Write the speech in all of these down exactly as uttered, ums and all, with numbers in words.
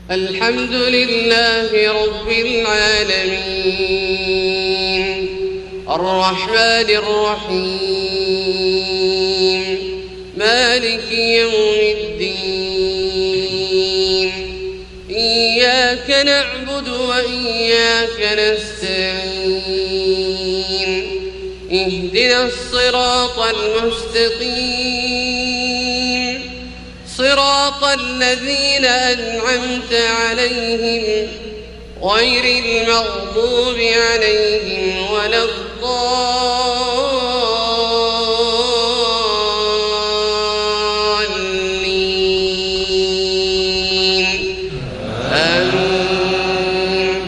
الحمد لله رب العالمين الرحمن الرحيم مالك يوم الدين إياك نعبد وإياك نستعين اهدنا الصراط المستقيم صراط الذين أنعمت عليهم غير المغضوب عليهم ولا الضالين آمين.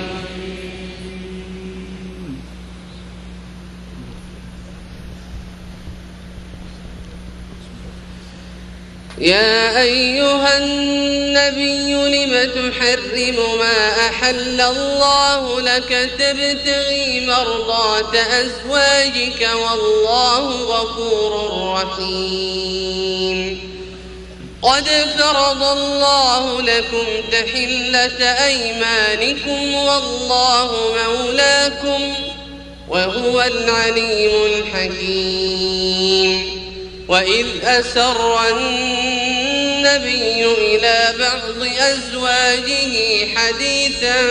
يا أيها النبي لم تحرم ما أحل الله لك تبتغي مرضات أزواجك والله غفور رحيم. قد فرض الله لكم تحلة أيمانكم والله مولاكم وهو العليم الحكيم. وإذ أسر النبي إلى بعض أزواجه حديثا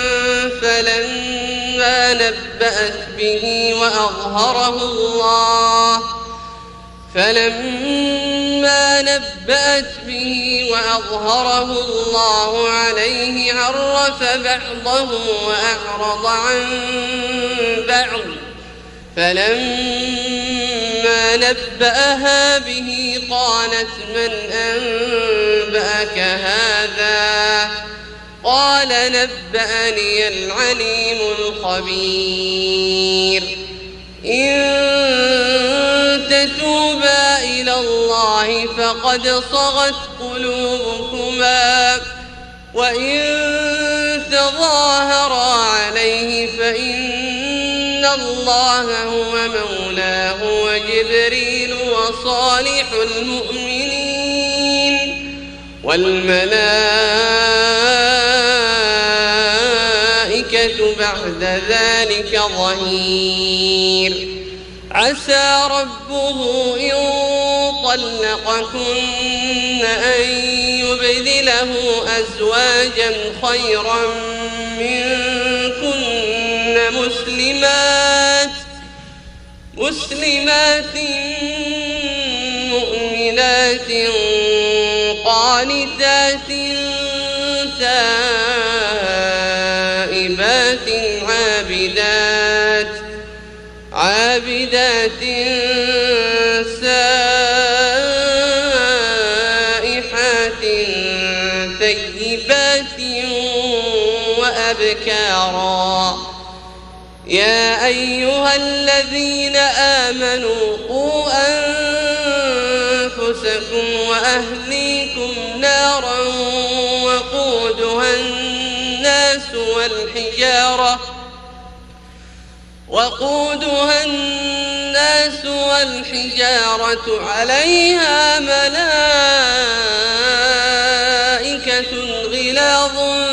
فلما نبأت به وأظهره الله فلما نبأت به وأظهره الله عليه عرف بعضه وأعرض عن بعض فلما نبأها به قالت من أنبأك هذا قال نبأني العليم الخبير. إن تتوبا إلى الله فقد صغت قلوبكما وإن تظاهرا عليه فإن الله هو مولاه وجبريل وصالح المؤمنين والملائكة بعد ذلك ظهير. عسى ربه إن طلقكن أن يبدله أزواجا خيرا منكن مسلمات مسلمات مؤمنات قانتات تائبات عابدات عابدات سائحات ثيبات وأبكارا. يا أيها الذين آمنوا قوا أنفسكم وأهليكم نارا وقودها الناس والحجارة وقودها الناس والحجارة عليها ملائكة غلاظ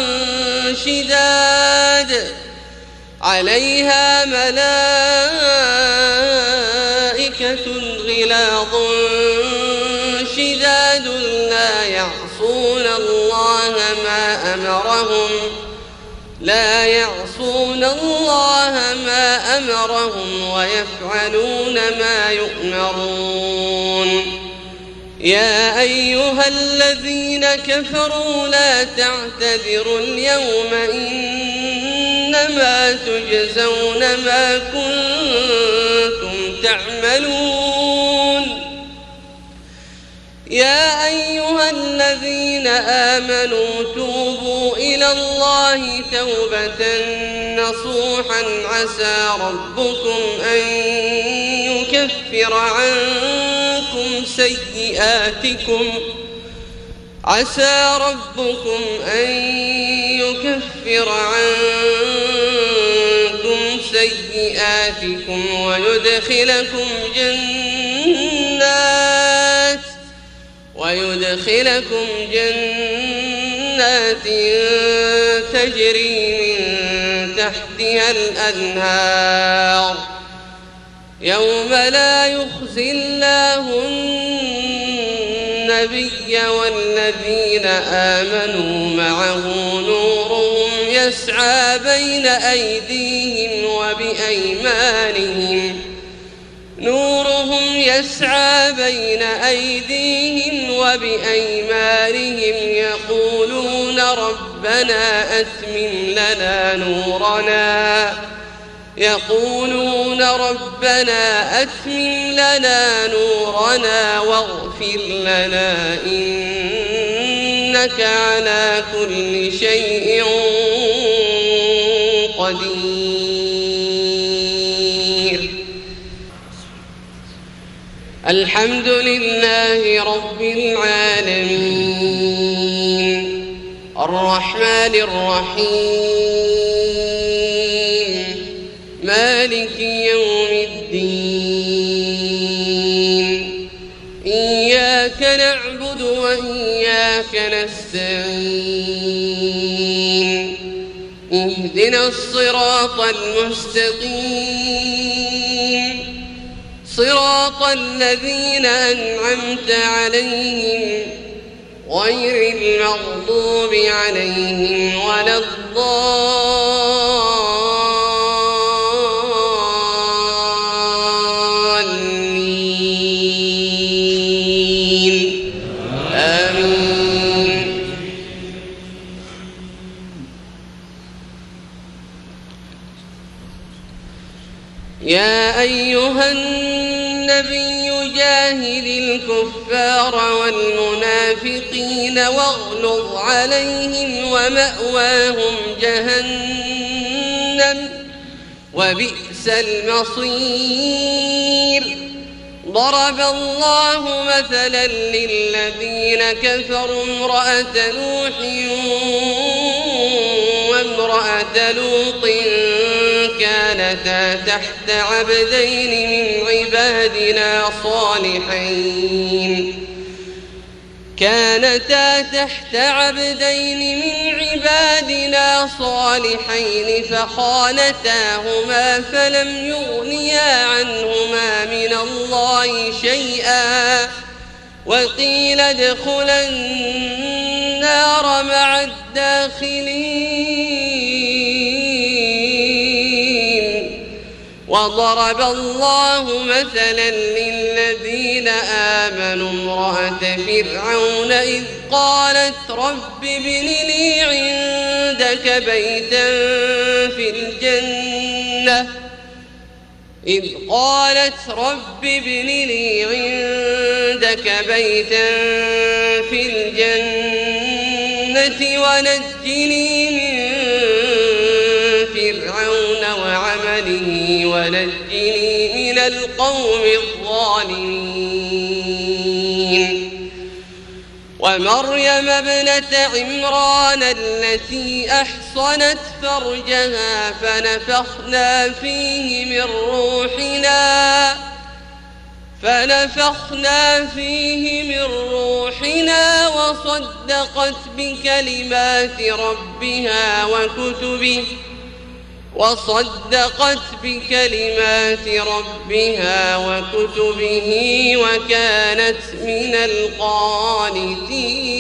شداد عليها ملائكة غلاظ شداد لا يعصون الله ما أمرهم لا يعصون الله ما أمرهم ويفعلون ما يؤمرون. يا أيها الذين كفروا لا تعتذروا اليوم إنما تجزون ما كنتم تعملون. يا أيها الذين آمنوا توبوا إلى الله توبة نصوحا عسى ربكم أن يكفر عنكم سيئاتكم عسى ربكم أن يكفر عنكم سيئاتكم ويدخلكم جنات ويدخلكم جنات جنات تجري من تحتها الأنهار يوم لا يخزي الله النبي والذين آمنوا معه نورهم يسعى بين أيديهم وبأيمانهم نورهم يسعى بين أيديهم وبأيمانهم يقولون ربنا أتمم لنا نورنا يقولون ربنا أتمم لنا نورنا واغفر لنا إنك على كل شيء قدير. الحمد لله رب العالمين الرحمن الرحيم مالك يوم الدين إياك نعبد وإياك نستعين اهدنا الصراط المستقيم صراط الذين أنعمت عليهم غير المغضوب عليهم ولا الضالين آمين. يا أيها النبي جاهد الكفار والمنافقين واغلظ عليهم ومأواهم جهنم وبئس المصير. ضرب الله مثلا للذين كفروا امرأة نوح وامرأة لوط كانتا تحت عبدين من عبادنا صالحين كانتا تحت عبدين من عبادنا صالحين فخانتاهما فلم يغنيا عنهما من الله شيئا وقيل ادخلا النار مع الداخلين. وضرب الله مثلا للذين آمنوا امرأة فرعون إذ قالت رب ابن لي عندك بيتا في الجنة إذ قالت رب ابن لي عندك بيتا في الجنة ونجني من فرعون وعمله ونجني من القوم الظالمين. ومريم ابنة عمران التي أحصنت فرجها فنفخنا فيه من روحنا فنفخنا فيه من روحنا وصدقت بكلمات ربها وكتبه وصدقت بكلمات ربها وكتبه وكانت من القانتين.